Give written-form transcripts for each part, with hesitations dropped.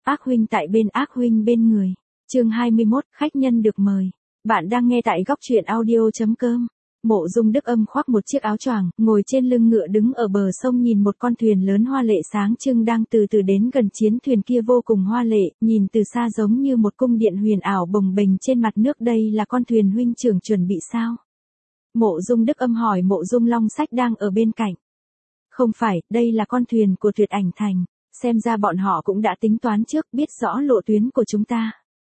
Ác huynh tại bên ác huynh bên người. Chương 21, khách nhân được mời. Bạn đang nghe tại góc truyện audio.com. Mộ Dung Đức Âm khoác một chiếc áo choàng, ngồi trên lưng ngựa đứng ở bờ sông nhìn một con thuyền lớn hoa lệ sáng trưng đang từ từ đến gần. Chiến thuyền kia vô cùng hoa lệ, nhìn từ xa giống như một cung điện huyền ảo bồng bềnh trên mặt nước. Đây là con thuyền huynh trưởng chuẩn bị sao? Mộ Dung Đức Âm hỏi Mộ Dung Long Sách đang ở bên cạnh. Không phải, đây là con thuyền của Tuyệt Ảnh Thành. Xem ra bọn họ cũng đã tính toán trước, biết rõ lộ tuyến của chúng ta.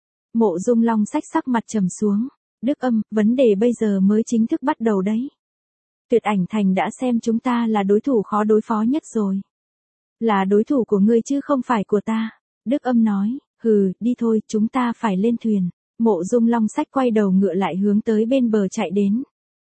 Mộ Dung Long Sách sắc mặt trầm xuống. Đức Âm, vấn đề bây giờ mới chính thức bắt đầu đấy. Tuyệt Ảnh Thành đã xem chúng ta là đối thủ khó đối phó nhất rồi. Là đối thủ của ngươi chứ không phải của ta. Đức Âm nói, hừ, đi thôi, chúng ta phải lên thuyền. Mộ Dung Long Sách quay đầu ngựa lại hướng tới bên bờ chạy đến.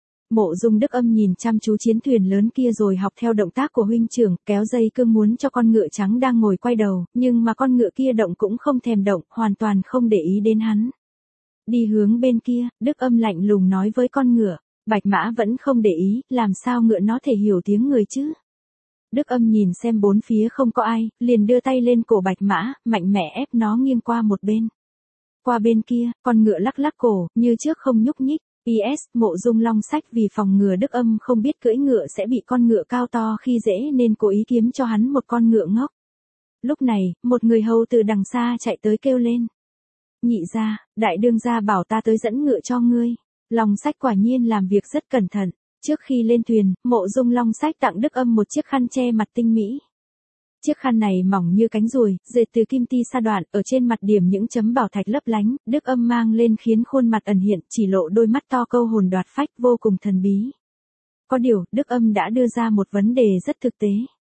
Mộ Dung Đức Âm nhìn chăm chú chiến thuyền lớn kia rồi học theo động tác của huynh trưởng, kéo dây cương muốn cho con ngựa trắng đang ngồi quay đầu, nhưng mà con ngựa kia động cũng không thèm động, hoàn toàn không để ý đến hắn. Đi hướng bên kia, Đức Âm lạnh lùng nói với con ngựa, Bạch Mã vẫn không để ý, làm sao ngựa nó thể hiểu tiếng người chứ? Đức Âm nhìn xem bốn phía không có ai, liền đưa tay lên cổ Bạch Mã, mạnh mẽ ép nó nghiêng qua một bên. Qua bên kia, con ngựa lắc lắc cổ, như trước không nhúc nhích. PS, Mộ Dung Long Sách vì phòng ngừa Đức Âm không biết cưỡi ngựa sẽ bị con ngựa cao to khi dễ nên cố ý kiếm cho hắn một con ngựa ngốc. Lúc này, một người hầu từ đằng xa chạy tới kêu lên. Nhị gia, đại đương gia bảo ta tới dẫn ngựa cho ngươi. Long Sách quả nhiên làm việc rất cẩn thận. Trước khi lên thuyền, Mộ Dung Long Sách tặng Đức Âm một chiếc khăn che mặt tinh mỹ. Chiếc khăn này mỏng như cánh ruồi, dệt từ kim ti sa đoạn, ở trên mặt điểm những chấm bảo thạch lấp lánh, Đức Âm mang lên khiến khuôn mặt ẩn hiện, chỉ lộ đôi mắt to câu hồn đoạt phách vô cùng thần bí. Có điều, Đức Âm đã đưa ra một vấn đề rất thực tế.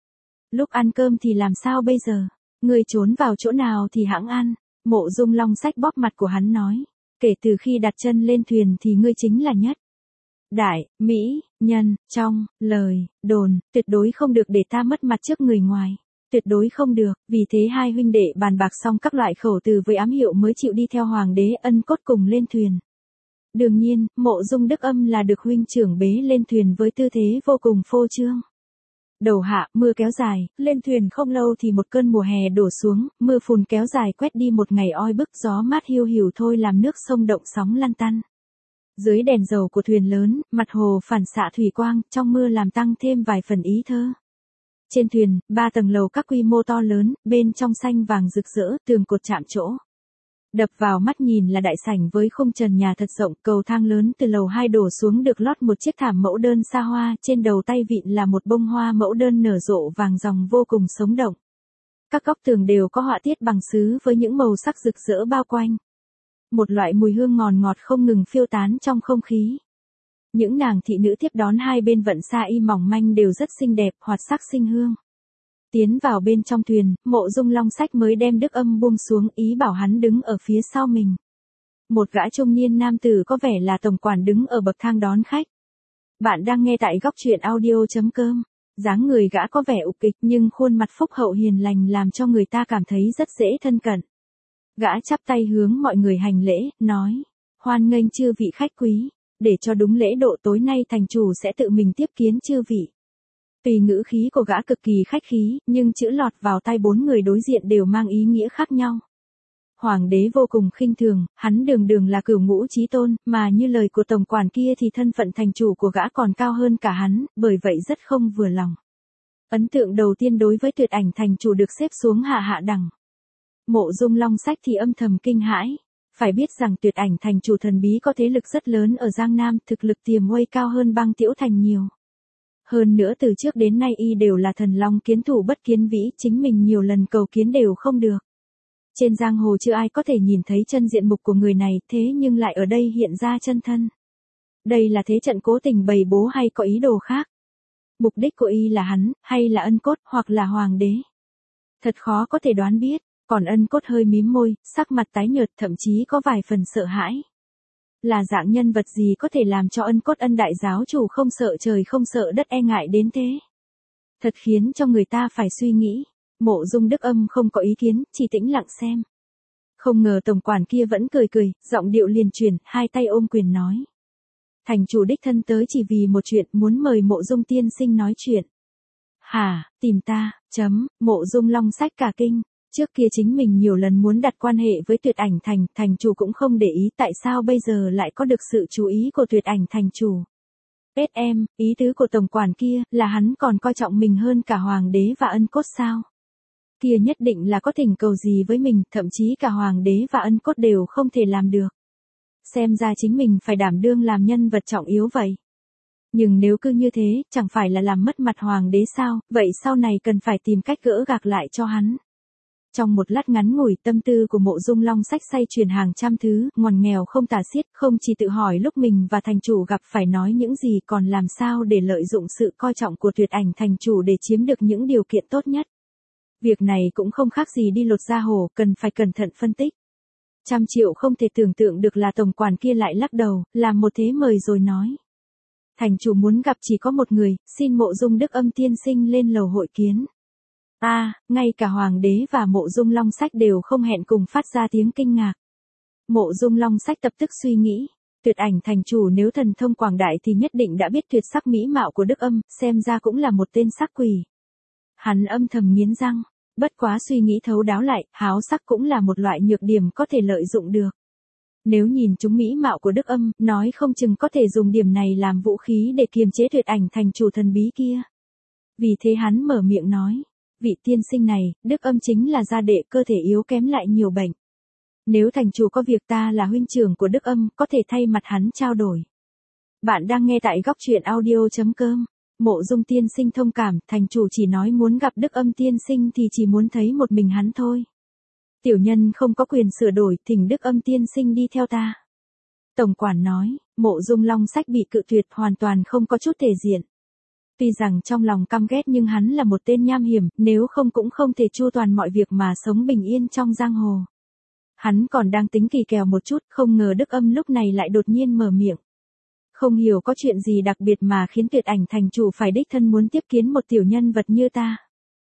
Lúc ăn cơm thì làm sao bây giờ? Người trốn vào chỗ nào thì hẵng ăn. Mộ Dung Long Sách bóp mặt của hắn nói. Kể từ khi đặt chân lên thuyền thì ngươi chính là nhất. Đại, mỹ, nhân, trong, lời, đồn, tuyệt đối không được để ta mất mặt trước người ngoài. Tuyệt đối không được, vì thế hai huynh đệ bàn bạc xong các loại khẩu từ với ám hiệu mới chịu đi theo hoàng đế Ân Cốt cùng lên thuyền. Đương nhiên, Mộ Dung Đức Âm là được huynh trưởng bế lên thuyền với tư thế vô cùng phô trương. Đầu hạ, mưa kéo dài, lên thuyền không lâu thì một cơn mùa hè đổ xuống, mưa phùn kéo dài quét đi một ngày oi bức, gió mát hiu hiu thôi làm nước sông động sóng lăn tăn. Dưới đèn dầu của thuyền lớn, mặt hồ phản xạ thủy quang, trong mưa làm tăng thêm vài phần ý thơ. Trên thuyền, 3 tầng lầu các quy mô to lớn, bên trong xanh vàng rực rỡ, tường cột chạm trổ. Đập vào mắt nhìn là đại sảnh với khung trần nhà thật rộng, cầu thang lớn từ lầu 2 đổ xuống được lót một chiếc thảm mẫu đơn xa hoa, trên đầu tay vịn là một bông hoa mẫu đơn nở rộ vàng ròng vô cùng sống động. Các góc tường đều có họa tiết bằng sứ với những màu sắc rực rỡ bao quanh. Một loại mùi hương ngọt ngọt không ngừng phiêu tán trong không khí. Những nàng thị nữ tiếp đón hai bên vận sa y mỏng manh đều rất xinh đẹp, hoạt sắc sinh hương. Tiến vào bên trong thuyền, Mộ Dung Long Sách mới đem Đức Âm buông xuống, ý bảo hắn đứng ở phía sau mình. Một gã trung niên nam tử có vẻ là tổng quản đứng ở bậc thang đón khách. Bạn đang nghe tại góc truyện audio.com. Dáng người gã có vẻ ục kịch nhưng khuôn mặt phúc hậu hiền lành làm cho người ta cảm thấy rất dễ thân cận. Gã chắp tay hướng mọi người hành lễ, nói, hoan nghênh chư vị khách quý. Để cho đúng lễ độ tối nay thành chủ sẽ tự mình tiếp kiến chư vị. Tùy ngữ khí của gã cực kỳ khách khí, nhưng chữ lọt vào tai 4 người đối diện đều mang ý nghĩa khác nhau. Hoàng đế vô cùng khinh thường, hắn đường đường là cửu ngũ chí tôn, mà như lời của tổng quản kia thì thân phận thành chủ của gã còn cao hơn cả hắn, bởi vậy rất không vừa lòng. Ấn tượng đầu tiên đối với Tuyệt Ảnh Thành chủ được xếp xuống hạ đẳng. Mộ Dung Long Sách thì âm thầm kinh hãi. Phải biết rằng Tuyệt Ảnh Thành chủ thần bí có thế lực rất lớn ở Giang Nam, thực lực tiềm uy cao hơn Băng Tiễu Thành nhiều. Hơn nữa từ trước đến nay y đều là thần long kiến thủ bất kiến vĩ, chính mình nhiều lần cầu kiến đều không được. Trên giang hồ chưa ai có thể nhìn thấy chân diện mục của người này, thế nhưng lại ở đây hiện ra chân thân. Đây là thế trận cố tình bày bố hay có ý đồ khác? Mục đích của y là hắn, hay là Ân Cốt, hoặc là hoàng đế? Thật khó có thể đoán biết. Còn Ân Cốt hơi mím môi, sắc mặt tái nhợt, thậm chí có vài phần sợ hãi. Là dạng nhân vật gì có thể làm cho Ân Cốt Ân đại giáo chủ không sợ trời không sợ đất e ngại đến thế? Thật khiến cho người ta phải suy nghĩ. Mộ Dung Đức Âm không có ý kiến, chỉ tĩnh lặng xem. Không ngờ tổng quản kia vẫn cười cười, giọng điệu liền chuyển, hai tay ôm quyền nói. Thành chủ đích thân tới chỉ vì một chuyện, muốn mời Mộ Dung tiên sinh nói chuyện. Hả, tìm ta, Mộ Dung Long Sách cả kinh. Trước kia chính mình nhiều lần muốn đặt quan hệ với Tuyệt Ảnh Thành, thành chủ cũng không để ý, tại sao bây giờ lại có được sự chú ý của Tuyệt Ảnh thành chủ. SM, ý tứ của tổng quản kia, là hắn còn coi trọng mình hơn cả hoàng đế và ân cốt sao? Kia nhất định là có thỉnh cầu gì với mình, thậm chí cả hoàng đế và ân cốt đều không thể làm được. Xem ra chính mình phải đảm đương làm nhân vật trọng yếu vậy. Nhưng nếu cứ như thế, chẳng phải là làm mất mặt hoàng đế sao, vậy sau này cần phải tìm cách gỡ gạc lại cho hắn. Trong một lát ngắn ngủi, tâm tư của Mộ Dung Long Sách xoay chuyển hàng trăm thứ, ngoằn nghèo không tả xiết, không chỉ tự hỏi lúc mình và thành chủ gặp phải nói những gì, còn làm sao để lợi dụng sự coi trọng của Tuyệt Ảnh thành chủ để chiếm được những điều kiện tốt nhất. Việc này cũng không khác gì đi lột da hổ, cần phải cẩn thận phân tích. 100 triệu không thể tưởng tượng được là tổng quản kia lại lắc đầu, làm một thế mời rồi nói. Thành chủ muốn gặp chỉ có một người, xin Mộ Dung Đức Âm tiên sinh lên lầu hội kiến. Ngay cả hoàng đế và Mộ Dung Long Sách đều không hẹn cùng phát ra tiếng kinh ngạc. Mộ Dung Long Sách tập tức suy nghĩ, Tuyệt Ảnh thành chủ nếu thần thông quảng đại thì nhất định đã biết tuyệt sắc mỹ mạo của Đức Âm, xem ra cũng là một tên sắc quỷ. Hắn âm thầm nghiến răng, bất quá suy nghĩ thấu đáo lại, háo sắc cũng là một loại nhược điểm có thể lợi dụng được. Nếu nhìn chúng mỹ mạo của Đức Âm, nói không chừng có thể dùng điểm này làm vũ khí để kiềm chế Tuyệt Ảnh thành chủ thần bí kia. Vì thế hắn mở miệng nói, vị tiên sinh này, Đức Âm chính là gia đệ cơ thể yếu kém lại nhiều bệnh. Nếu thành chủ có việc, ta là huynh trưởng của Đức Âm, có thể thay mặt hắn trao đổi. Bạn đang nghe tại góc truyện audio.com. Mộ Dung tiên sinh thông cảm, thành chủ chỉ nói muốn gặp Đức Âm tiên sinh thì chỉ muốn thấy một mình hắn thôi. Tiểu nhân không có quyền sửa đổi, thỉnh Đức Âm tiên sinh đi theo ta. Tổng quản nói, Mộ Dung Long Sách bị cự tuyệt hoàn toàn không có chút thể diện. Tuy rằng trong lòng căm ghét nhưng hắn là một tên nham hiểm, nếu không cũng không thể chu toàn mọi việc mà sống bình yên trong giang hồ. Hắn còn đang tính kỳ kèo một chút, không ngờ Đức Âm lúc này lại đột nhiên mở miệng. Không hiểu có chuyện gì đặc biệt mà khiến Tuyệt Ảnh thành chủ phải đích thân muốn tiếp kiến một tiểu nhân vật như ta.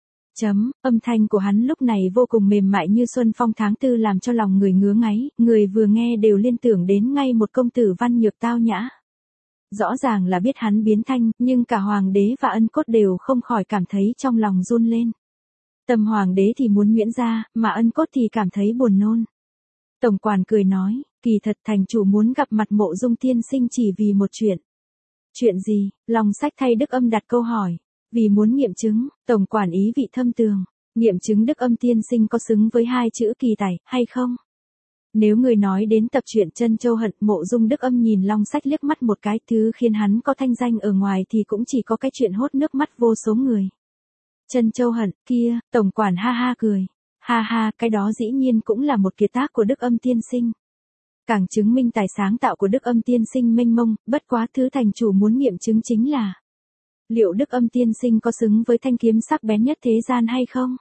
Âm thanh của hắn lúc này vô cùng mềm mại như xuân phong tháng tư làm cho lòng người ngứa ngáy, người vừa nghe đều liên tưởng đến ngay một công tử văn nhược tao nhã. Rõ ràng là biết hắn biến thanh, nhưng cả hoàng đế và ân cốt đều không khỏi cảm thấy trong lòng run lên. Tâm hoàng đế thì muốn nhuyễn ra, mà ân cốt thì cảm thấy buồn nôn. Tổng quản cười nói, kỳ thật thành chủ muốn gặp mặt Mộ Dung tiên sinh chỉ vì một chuyện. Chuyện gì? Long Sách thay Đức Âm đặt câu hỏi. Vì muốn nghiệm chứng, tổng quản ý vị thâm tường, nghiệm chứng Đức Âm tiên sinh có xứng với hai chữ kỳ tài, hay không? Nếu người nói đến tập truyện Trân Châu Hận, Mộ Dung Đức Âm nhìn Long Sách liếc mắt một cái, thứ khiến hắn có thanh danh ở ngoài thì cũng chỉ có cái chuyện hốt nước mắt vô số người. Trân Châu Hận, kia, tổng quản ha ha cười. Ha ha, cái đó dĩ nhiên cũng là một kiệt tác của Đức Âm tiên sinh. Càng chứng minh tài sáng tạo của Đức Âm tiên sinh mênh mông, bất quá thứ thành chủ muốn nghiệm chứng chính là liệu Đức Âm tiên sinh có xứng với thanh kiếm sắc bén nhất thế gian hay không?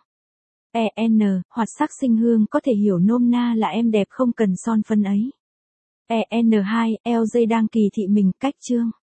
Hoạt sắc sinh hương có thể hiểu nôm na là em đẹp không cần son phấn ấy. EN2, LJ đang kỳ thị mình, cách chương.